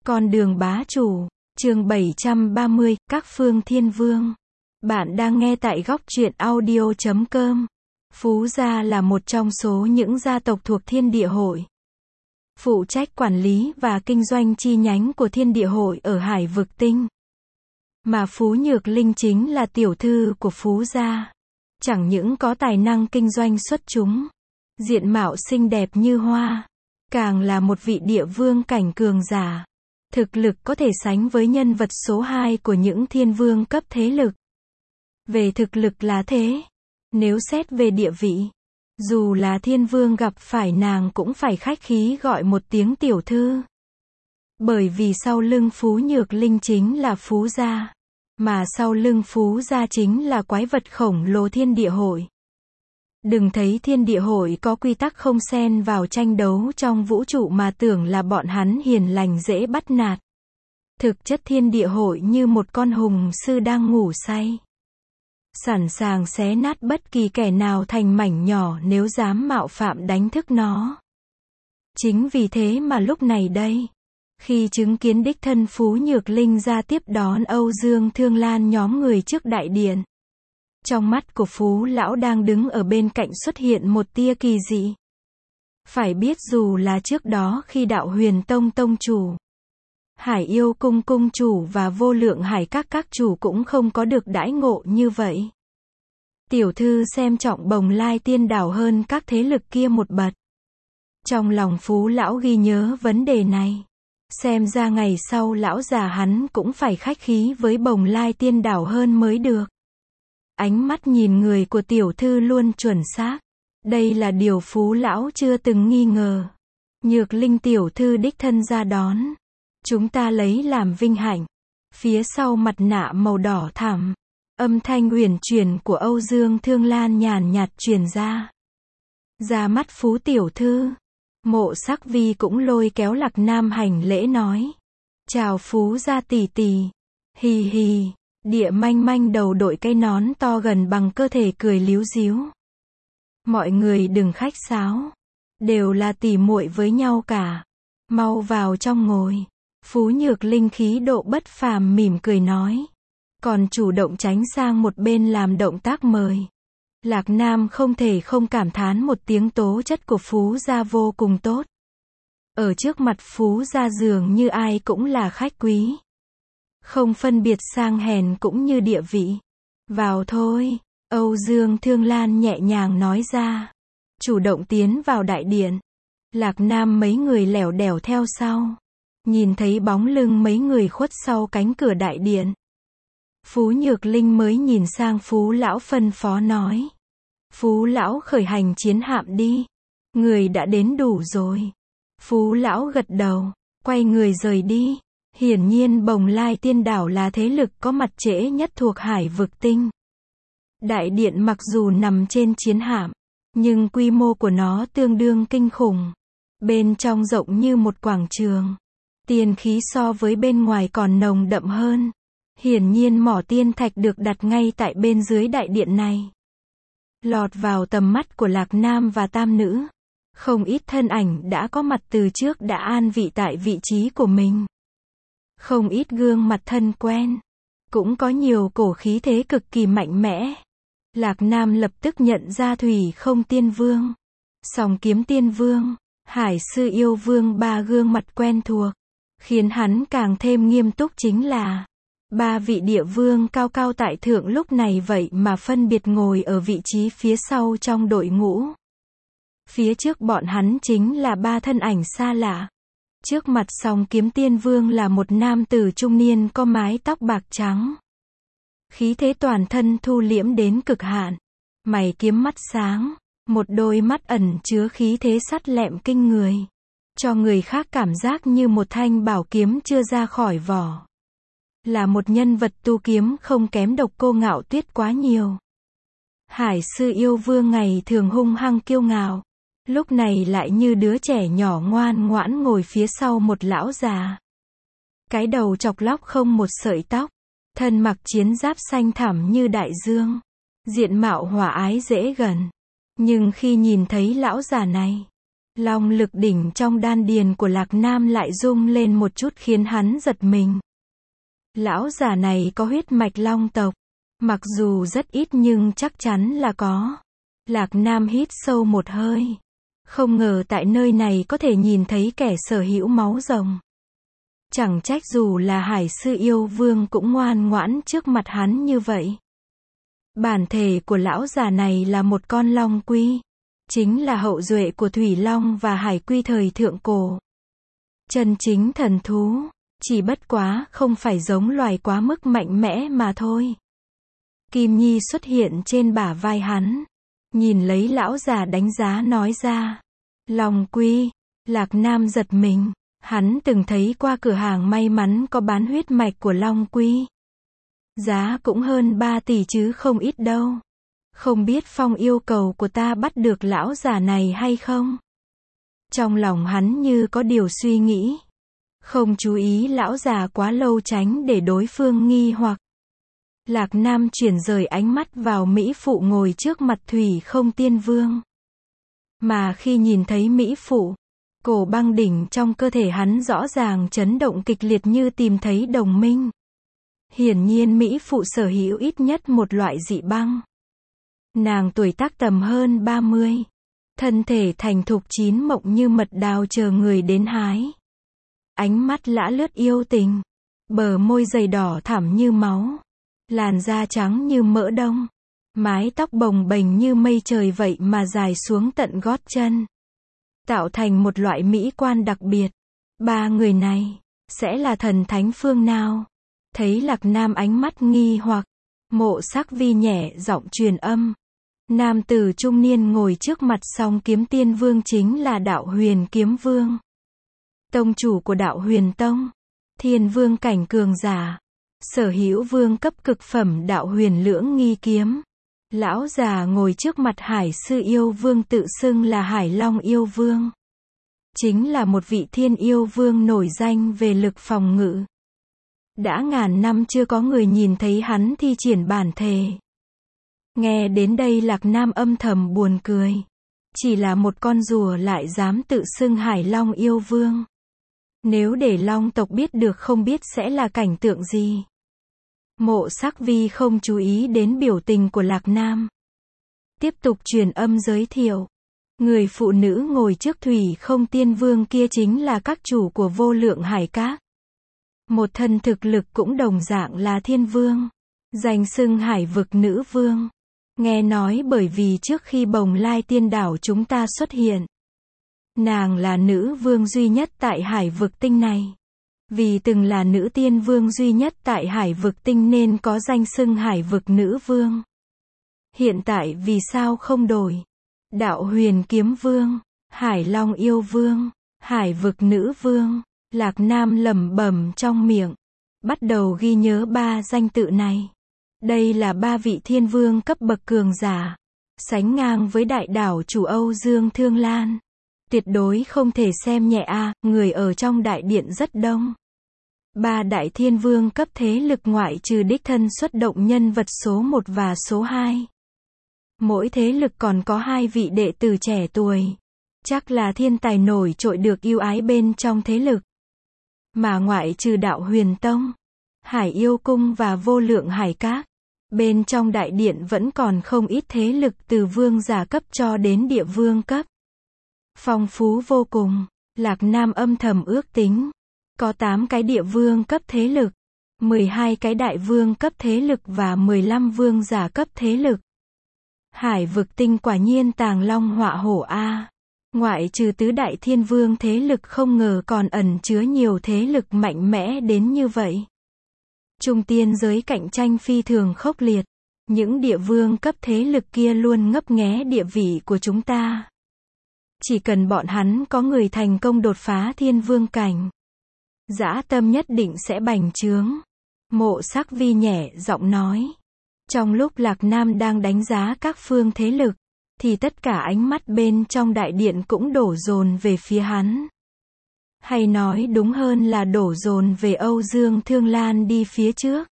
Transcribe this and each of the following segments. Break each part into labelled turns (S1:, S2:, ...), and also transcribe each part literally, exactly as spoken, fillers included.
S1: Con đường bá chủ, chương bảy trăm ba mươi, các phương thiên vương. Bạn đang nghe tại góc truyện audio chấm com. Phú Gia là một trong số những gia tộc thuộc Thiên Địa Hội, phụ trách quản lý và kinh doanh chi nhánh của Thiên Địa Hội ở Hải Vực Tinh. Mà Phú Nhược Linh chính là tiểu thư của Phú Gia. Chẳng những có tài năng kinh doanh xuất chúng, diện mạo xinh đẹp như hoa, càng là một vị địa vương cảnh cường giả. Thực lực có thể sánh với nhân vật số hai của những thiên vương cấp thế lực. Về thực lực là thế. Nếu xét về địa vị, dù là thiên vương gặp phải nàng cũng phải khách khí gọi một tiếng tiểu thư. Bởi vì sau lưng Phú Nhược Linh chính là Phú Gia. Mà sau lưng Phú Gia chính là quái vật khổng lồ Thiên Địa Hội. Đừng thấy Thiên Địa Hội có quy tắc không xen vào tranh đấu trong vũ trụ mà tưởng là bọn hắn hiền lành dễ bắt nạt. Thực chất Thiên Địa Hội như một con hùng sư đang ngủ say, sẵn sàng xé nát bất kỳ kẻ nào thành mảnh nhỏ nếu dám mạo phạm đánh thức nó. Chính vì thế mà lúc này đây, khi chứng kiến đích thân Phú Nhược Linh ra tiếp đón Âu Dương Thương Lan nhóm người trước đại điện, trong mắt của Phú lão đang đứng ở bên cạnh xuất hiện một tia kỳ dị. Phải biết dù là trước đó khi Đạo Huyền Tông tông chủ, Hải Yêu Cung cung chủ và Vô Lượng Hải các các chủ cũng không có được đãi ngộ như vậy. Tiểu thư xem trọng Bồng Lai Tiên Đảo hơn các thế lực kia một bậc. Trong lòng Phú lão ghi nhớ vấn đề này. Xem ra ngày sau lão già hắn cũng phải khách khí với Bồng Lai Tiên Đảo hơn mới được. Ánh mắt nhìn người của tiểu thư luôn chuẩn xác. Đây là điều Phú lão chưa từng nghi ngờ. Nhược Linh tiểu thư đích thân ra đón, chúng ta lấy làm vinh hạnh. Phía sau mặt nạ màu đỏ thẳm, âm thanh uyển chuyển của Âu Dương Thương Lan nhàn nhạt truyền ra. Ra mắt Phú tiểu thư, Mộ Sắc Vi cũng lôi kéo Lạc Nam hành lễ nói: "Chào Phú gia tỷ tỷ." Hì hì, Địa Manh Manh đầu đội cái nón to gần bằng cơ thể cười líu díu. "Mọi người đừng khách sáo, đều là tỷ muội với nhau cả. Mau vào trong ngồi." Phú Nhược Linh khí độ bất phàm mỉm cười nói, còn chủ động tránh sang một bên làm động tác mời. Lạc Nam không thể không cảm thán một tiếng tố chất của Phú Gia vô cùng tốt. Ở trước mặt Phú Gia dường như ai cũng là khách quý, không phân biệt sang hèn cũng như địa vị. "Vào thôi." Âu Dương Thương Lan nhẹ nhàng nói ra, chủ động tiến vào đại điện. Lạc Nam mấy người lẻo đẻo theo sau. Nhìn thấy bóng lưng mấy người khuất sau cánh cửa đại điện, Phú Nhược Linh mới nhìn sang Phú lão phân phó nói: "Phú lão khởi hành chiến hạm đi. Người đã đến đủ rồi." Phú lão gật đầu, quay người rời đi. Hiển nhiên Bồng Lai Tiên Đảo là thế lực có mặt trễ nhất thuộc Hải Vực Tinh. Đại điện mặc dù nằm trên chiến hạm, nhưng quy mô của nó tương đương kinh khủng. Bên trong rộng như một quảng trường. Tiên khí so với bên ngoài còn nồng đậm hơn. Hiển nhiên mỏ tiên thạch được đặt ngay tại bên dưới đại điện này. Lọt vào tầm mắt của Lạc Nam và Tam Nữ, không ít thân ảnh đã có mặt từ trước đã an vị tại vị trí của mình. Không ít gương mặt thân quen, cũng có nhiều cổ khí thế cực kỳ mạnh mẽ. Lạc Nam lập tức nhận ra Thủy Không Tiên Vương, Song Kiếm Tiên Vương, Hải Sư Yêu Vương, ba gương mặt quen thuộc. Khiến hắn càng thêm nghiêm túc chính là ba vị địa vương cao cao tại thượng lúc này vậy mà phân biệt ngồi ở vị trí phía sau trong đội ngũ. Phía trước bọn hắn chính là ba thân ảnh xa lạ. Trước mặt Song Kiếm Tiên Vương là một nam tử trung niên có mái tóc bạc trắng. Khí thế toàn thân thu liễm đến cực hạn. Mày kiếm mắt sáng, một đôi mắt ẩn chứa khí thế sắt lẹm kinh người, cho người khác cảm giác như một thanh bảo kiếm chưa ra khỏi vỏ. Là một nhân vật tu kiếm không kém Độc Cô Ngạo Tuyết quá nhiều. Hải Sư Yêu Vương ngày thường hung hăng kiêu ngạo, lúc này lại như đứa trẻ nhỏ ngoan ngoãn ngồi phía sau một lão già. Cái đầu chọc lóc không một sợi tóc, thân mặc chiến giáp xanh thẳm như đại dương, diện mạo hòa ái dễ gần. Nhưng khi nhìn thấy lão già này, Long lực đỉnh trong đan điền của Lạc Nam lại rung lên một chút khiến hắn giật mình. Lão già này có huyết mạch long tộc. Mặc dù rất ít nhưng chắc chắn là có. Lạc Nam hít sâu một hơi. Không ngờ tại nơi này có thể nhìn thấy kẻ sở hữu máu rồng. Chẳng trách dù là Hải Sư Yêu Vương cũng ngoan ngoãn trước mặt hắn như vậy. Bản thể của lão già này là một con long quy. Chính là hậu duệ của Thủy Long và Hải Quy thời thượng cổ. Chân chính thần thú. Chỉ bất quá không phải giống loài quá mức mạnh mẽ mà thôi. Kim Nhi xuất hiện trên bả vai hắn. Nhìn lấy lão già đánh giá nói ra. Long quy. Lạc Nam giật mình. Hắn từng thấy qua cửa hàng may mắn có bán huyết mạch của long quy. Giá cũng hơn ba tỷ chứ không ít đâu. Không biết Phong yêu cầu của ta bắt được lão già này hay không? Trong lòng hắn như có điều suy nghĩ. Không chú ý lão già quá lâu tránh để đối phương nghi hoặc. Lạc Nam chuyển rời ánh mắt vào Mỹ Phụ ngồi trước mặt Thủy Không Tiên Vương. Mà khi nhìn thấy Mỹ Phụ, cổ băng đỉnh trong cơ thể hắn rõ ràng chấn động kịch liệt như tìm thấy đồng minh. Hiển nhiên Mỹ Phụ sở hữu ít nhất một loại dị băng. Nàng tuổi tác tầm hơn ba mươi. Thân thể thành thục chín mộng như mật đào chờ người đến hái. Ánh mắt lã lướt yêu tình. Bờ môi dày đỏ thẳm như máu. Làn da trắng như mỡ đông. Mái tóc bồng bềnh như mây trời vậy mà dài xuống tận gót chân. Tạo thành một loại mỹ quan đặc biệt. Ba người này, sẽ là thần thánh phương nào? Thấy Lạc Nam ánh mắt nghi hoặc. Mộ Sắc Vi nhẹ giọng truyền âm. Nam tử trung niên ngồi trước mặt Song Kiếm Tiên Vương chính là Đạo Huyền Kiếm Vương. Tông chủ của Đạo Huyền Tông. Thiên vương cảnh cường giả. Sở hữu vương cấp cực phẩm Đạo Huyền Lưỡng Nghi Kiếm. Lão già ngồi trước mặt Hải Sư Yêu Vương tự xưng là Hải Long Yêu Vương. Chính là một vị thiên yêu vương nổi danh về lực phòng ngự. Đã ngàn năm chưa có người nhìn thấy hắn thi triển bản thể. Nghe đến đây Lạc Nam âm thầm buồn cười. Chỉ là một con rùa lại dám tự xưng Hải Long Yêu Vương. Nếu để Long tộc biết được không biết sẽ là cảnh tượng gì. Mộ Sắc Vi không chú ý đến biểu tình của Lạc Nam. Tiếp tục truyền âm giới thiệu. Người phụ nữ ngồi trước Thủy Không Tiên Vương kia chính là các chủ của Vô Lượng Hải Các. Một thân thực lực cũng đồng dạng là thiên vương. Danh xưng Hải Vực Nữ Vương. Nghe nói bởi vì trước khi Bồng Lai Tiên Đảo chúng ta xuất hiện. Nàng là nữ vương duy nhất tại Hải Vực Tinh này. Vì từng là nữ tiên vương duy nhất tại Hải Vực Tinh nên có danh xưng Hải Vực Nữ Vương. Hiện tại vì sao không đổi? Đạo Huyền Kiếm Vương, Hải Long Yêu Vương, Hải Vực Nữ Vương. Lạc Nam lẩm bẩm trong miệng. Bắt đầu ghi nhớ ba danh tự này. Đây là ba vị thiên vương cấp bậc cường giả. Sánh ngang với đại đảo chủ Âu Dương Thương Lan. Tuyệt đối không thể xem nhẹ a, người ở trong đại điện rất đông. Ba đại thiên vương cấp thế lực ngoại trừ đích thân xuất động nhân vật số một và số hai. Mỗi thế lực còn có hai vị đệ tử trẻ tuổi. Chắc là thiên tài nổi trội được yêu ái bên trong thế lực. Mà ngoại trừ Đạo Huyền Tông, Hải Yêu Cung và Vô Lượng Hải Các. Bên trong đại điện vẫn còn không ít thế lực từ vương giả cấp cho đến địa vương cấp. Phong phú vô cùng. Lạc Nam âm thầm ước tính. Có tám cái địa vương cấp thế lực, mười hai cái đại vương cấp thế lực và mười lăm vương giả cấp thế lực. Hải Vực Tinh quả nhiên tàng long họa hổ a. Ngoại trừ tứ đại thiên vương thế lực không ngờ còn ẩn chứa nhiều thế lực mạnh mẽ đến như vậy. Trung tiên giới cạnh tranh phi thường khốc liệt. Những địa vương cấp thế lực kia luôn ngấp nghé địa vị của chúng ta. Chỉ cần bọn hắn có người thành công đột phá thiên vương cảnh. Dã tâm nhất định sẽ bành trướng. Mộ Sắc Vi nhẹ giọng nói. Trong lúc Lạc Nam đang đánh giá các phương thế lực, thì tất cả ánh mắt bên trong đại điện cũng đổ dồn về phía hắn. Hay nói đúng hơn là đổ dồn về Âu Dương Thương Lan đi phía trước.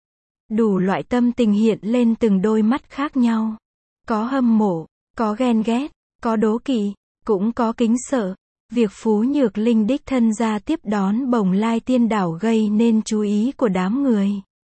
S1: Đủ loại tâm tình hiện lên từng đôi mắt khác nhau. Có hâm mộ, có ghen ghét, có đố kỵ, cũng có kính sợ. Việc Phú Nhược Linh đích thân ra tiếp đón Bồng Lai Tiên Đảo gây nên chú ý của đám người.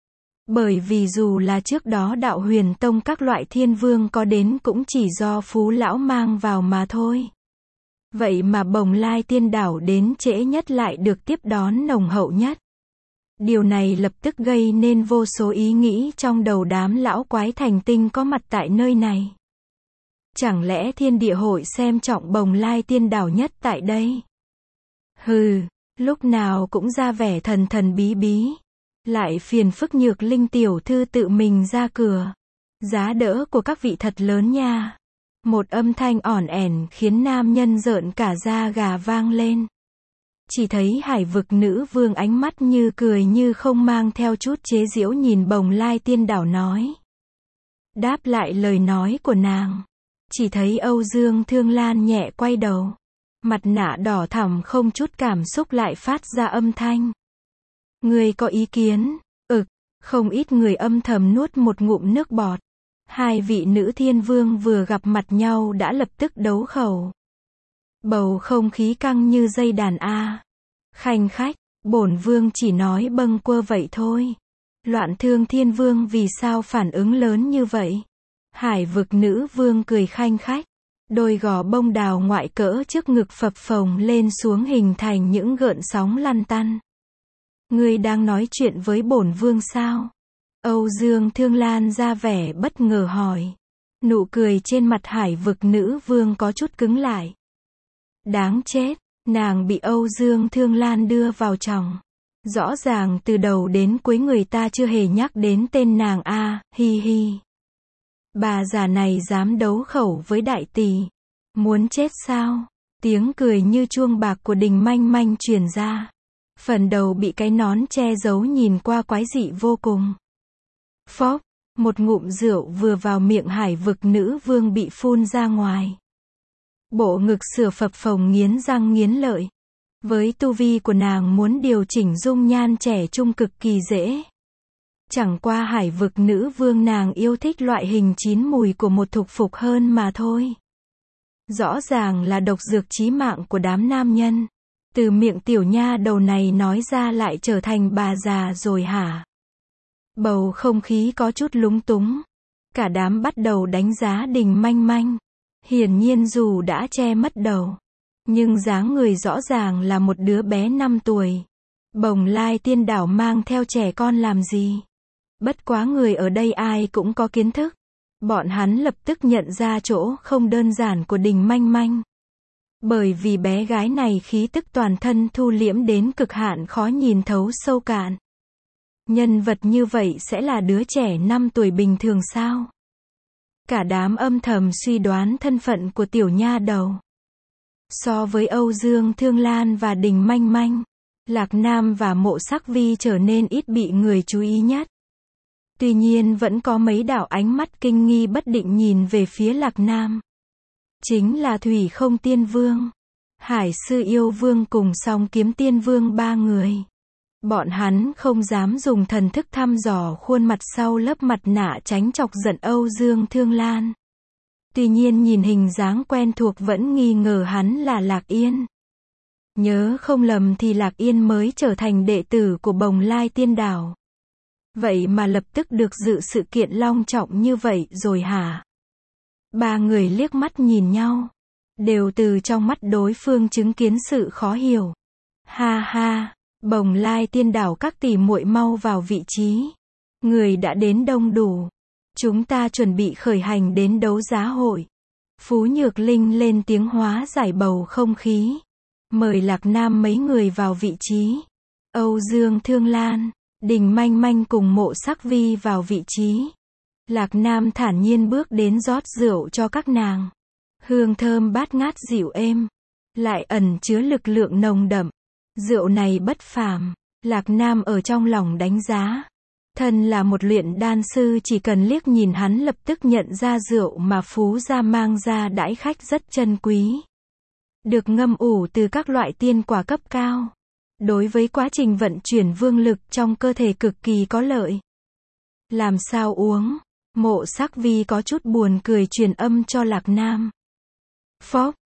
S1: Bởi vì dù là trước đó Đạo Huyền Tông các loại thiên vương có đến cũng chỉ do Phú Lão mang vào mà thôi. Vậy mà Bồng Lai Tiên Đảo đến trễ nhất lại được tiếp đón nồng hậu nhất. Điều này lập tức gây nên vô số ý nghĩ trong đầu đám lão quái thành tinh có mặt tại nơi này. Chẳng lẽ thiên địa hội xem trọng Bồng Lai Tiên Đảo nhất tại đây? Hừ, lúc nào cũng ra vẻ thần thần bí bí. Lại phiền phức Nhược Linh tiểu thư tự mình ra cửa. Giá đỡ của các vị thật lớn nha. Một âm thanh ỏn ẻn khiến nam nhân rợn cả da gà vang lên. Chỉ thấy Hải Vực nữ vương ánh mắt như cười như không mang theo chút chế giễu nhìn Bồng Lai Tiên Đảo nói. Đáp lại lời nói của nàng. Chỉ thấy Âu Dương Thương Lan nhẹ quay đầu. Mặt nạ đỏ thẳm không chút cảm xúc lại phát ra âm thanh. Người có ý kiến? Ực, không ít người âm thầm nuốt một ngụm nước bọt. Hai vị nữ thiên vương vừa gặp mặt nhau đã lập tức đấu khẩu. Bầu không khí căng như dây đàn a. Khanh khách, bổn vương chỉ nói bâng quơ vậy thôi. Loạn Thương Thiên Vương vì sao phản ứng lớn như vậy? Hải Vực nữ vương cười khanh khách. Đôi gò bông đào ngoại cỡ trước ngực phập phồng lên xuống hình thành những gợn sóng lăn tăn. Ngươi đang nói chuyện với bổn vương sao? Âu Dương Thương Lan ra vẻ bất ngờ hỏi. Nụ cười trên mặt Hải Vực nữ vương có chút cứng lại. Đáng chết, nàng bị Âu Dương Thương Lan đưa vào chồng. Rõ ràng từ đầu đến cuối người ta chưa hề nhắc đến tên nàng a, hi hi. Bà già này dám đấu khẩu với đại tỷ. Muốn chết sao? Tiếng cười như chuông bạc của Đình Manh Manh truyền ra. Phần đầu bị cái nón che giấu nhìn qua quái dị vô cùng. Phốc, một ngụm rượu vừa vào miệng Hải Vực nữ vương bị phun ra ngoài. Bộ ngực sửa phập phồng nghiến răng nghiến lợi. Với tu vi của nàng muốn điều chỉnh dung nhan trẻ trung cực kỳ dễ. Chẳng qua Hải Vực nữ vương nàng yêu thích loại hình chín mùi của một thục phục hơn mà thôi. Rõ ràng là độc dược chí mạng của đám nam nhân. Từ miệng tiểu nha đầu này nói ra lại trở thành bà già rồi hả? Bầu không khí có chút lúng túng. Cả đám bắt đầu đánh giá Đình Manh Manh. Hiển nhiên dù đã che mất đầu. Nhưng dáng người rõ ràng là một đứa bé năm tuổi. Bồng Lai Tiên Đảo mang theo trẻ con làm gì? Bất quá người ở đây ai cũng có kiến thức. Bọn hắn lập tức nhận ra chỗ không đơn giản của Đình Manh Manh. Bởi vì bé gái này khí tức toàn thân thu liễm đến cực hạn khó nhìn thấu sâu cạn. Nhân vật như vậy sẽ là đứa trẻ năm tuổi bình thường sao? Cả đám âm thầm suy đoán thân phận của tiểu nha đầu. So với Âu Dương Thương Lan và Đình Manh Manh, Lạc Nam và Mộ Sắc Vi trở nên ít bị người chú ý nhất. Tuy nhiên vẫn có mấy đạo ánh mắt kinh nghi bất định nhìn về phía Lạc Nam. Chính là Thủy Không Tiên Vương, Hải Sư Yêu Vương cùng Song Kiếm Tiên Vương ba người. Bọn hắn không dám dùng thần thức thăm dò khuôn mặt sau lớp mặt nạ tránh chọc giận Âu Dương Thương Lan. Tuy nhiên nhìn hình dáng quen thuộc vẫn nghi ngờ hắn là Lạc Yên. Nhớ không lầm thì Lạc Yên mới trở thành đệ tử của Bồng Lai Tiên Đảo. Vậy mà lập tức được dự sự kiện long trọng như vậy rồi hả? Ba người liếc mắt nhìn nhau. Đều từ trong mắt đối phương chứng kiến sự khó hiểu. Ha ha, Bồng Lai Tiên Đảo các tỷ muội mau vào vị trí. Người đã đến đông đủ. Chúng ta chuẩn bị khởi hành đến đấu giá hội. Phú Nhược Linh lên tiếng hóa giải bầu không khí. Mời Lạc Nam mấy người vào vị trí. Âu Dương Thương Lan, Đình Manh Manh cùng Mộ Sắc Vi vào vị trí. Lạc Nam thản nhiên bước đến rót rượu cho các nàng. Hương thơm bát ngát dịu êm, lại ẩn chứa lực lượng nồng đậm. Rượu này bất phàm, Lạc Nam ở trong lòng đánh giá. Thân là một luyện đan sư chỉ cần liếc nhìn hắn lập tức nhận ra rượu mà Phú gia mang ra đãi khách rất chân quý. Được ngâm ủ từ các loại tiên quả cấp cao. Đối với quá trình vận chuyển vương lực trong cơ thể cực kỳ có lợi. Làm sao uống? Mộ Sắc Vi có chút buồn cười truyền âm cho Lạc Nam. Phốc,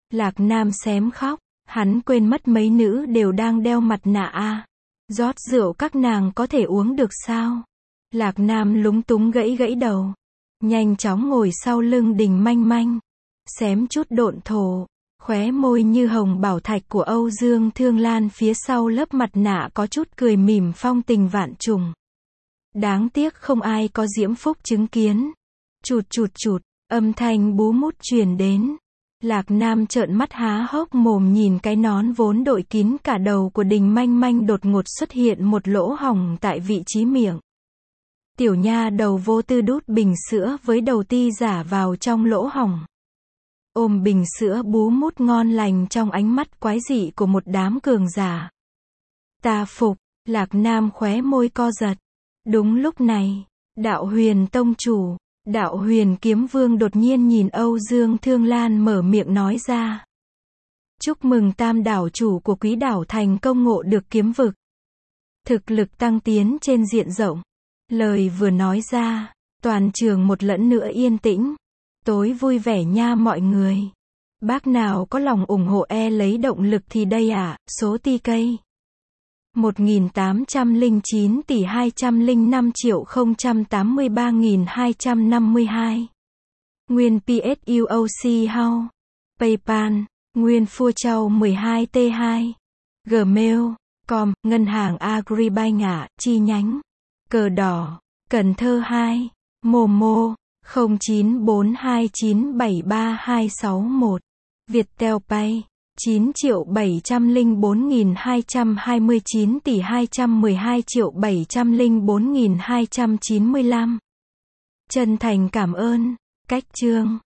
S1: Lạc Nam xém khóc, hắn quên mất mấy nữ đều đang đeo mặt nạ a. Rót rượu các nàng có thể uống được sao? Lạc Nam lúng túng gãy gãy đầu, nhanh chóng ngồi sau lưng Đình Manh Manh, xém chút độn thổ, khóe môi như hồng bảo thạch của Âu Dương Thương Lan phía sau lớp mặt nạ có chút cười mỉm phong tình vạn trùng. Đáng tiếc không ai có diễm phúc chứng kiến. Chụt chụt chụt, âm thanh bú mút truyền đến. Lạc Nam trợn mắt há hốc mồm nhìn cái nón vốn đội kín cả đầu của Đình Manh Manh đột ngột xuất hiện một lỗ hổng tại vị trí miệng. Tiểu nha đầu vô tư đút bình sữa với đầu ti giả vào trong lỗ hổng. Ôm bình sữa bú mút ngon lành trong ánh mắt quái dị của một đám cường giả. Ta phục, Lạc Nam khóe môi co giật. Đúng lúc này, Đạo Huyền tông chủ, Đạo Huyền kiếm vương đột nhiên nhìn Âu Dương Thương Lan mở miệng nói ra. Chúc mừng tam đảo chủ của Quý đảo thành công ngộ được kiếm vực. Thực lực tăng tiến trên diện rộng. Lời vừa nói ra, toàn trường một lẫn nữa yên tĩnh. Tối vui vẻ nha mọi người. Bác nào có lòng ủng hộ e lấy động lực thì đây ạ, à, số tê ca. một nghìn tám trăm lẻ chín tỷ hai trăm lẻ năm triệu không trăm tám mươi ba nghìn hai trăm năm mươi hai. Nguyên pê ét u o xê House. PayPal. Nguyên Phua Châu mười hai T hai. Gmail. Com. Ngân hàng Agribank ạ, chi nhánh. Cờ đỏ. Cần Thơ hai. Momo. không chín bốn hai chín bảy ba hai sáu một. Viettel Pay. chín triệu bảy trăm lẻ bốn nghìn hai trăm hai mươi chín tỷ hai trăm mười hai triệu bảy trăm lẻ bốn nghìn hai trăm chín mươi lăm. Chân thành cảm ơn. Cách chương.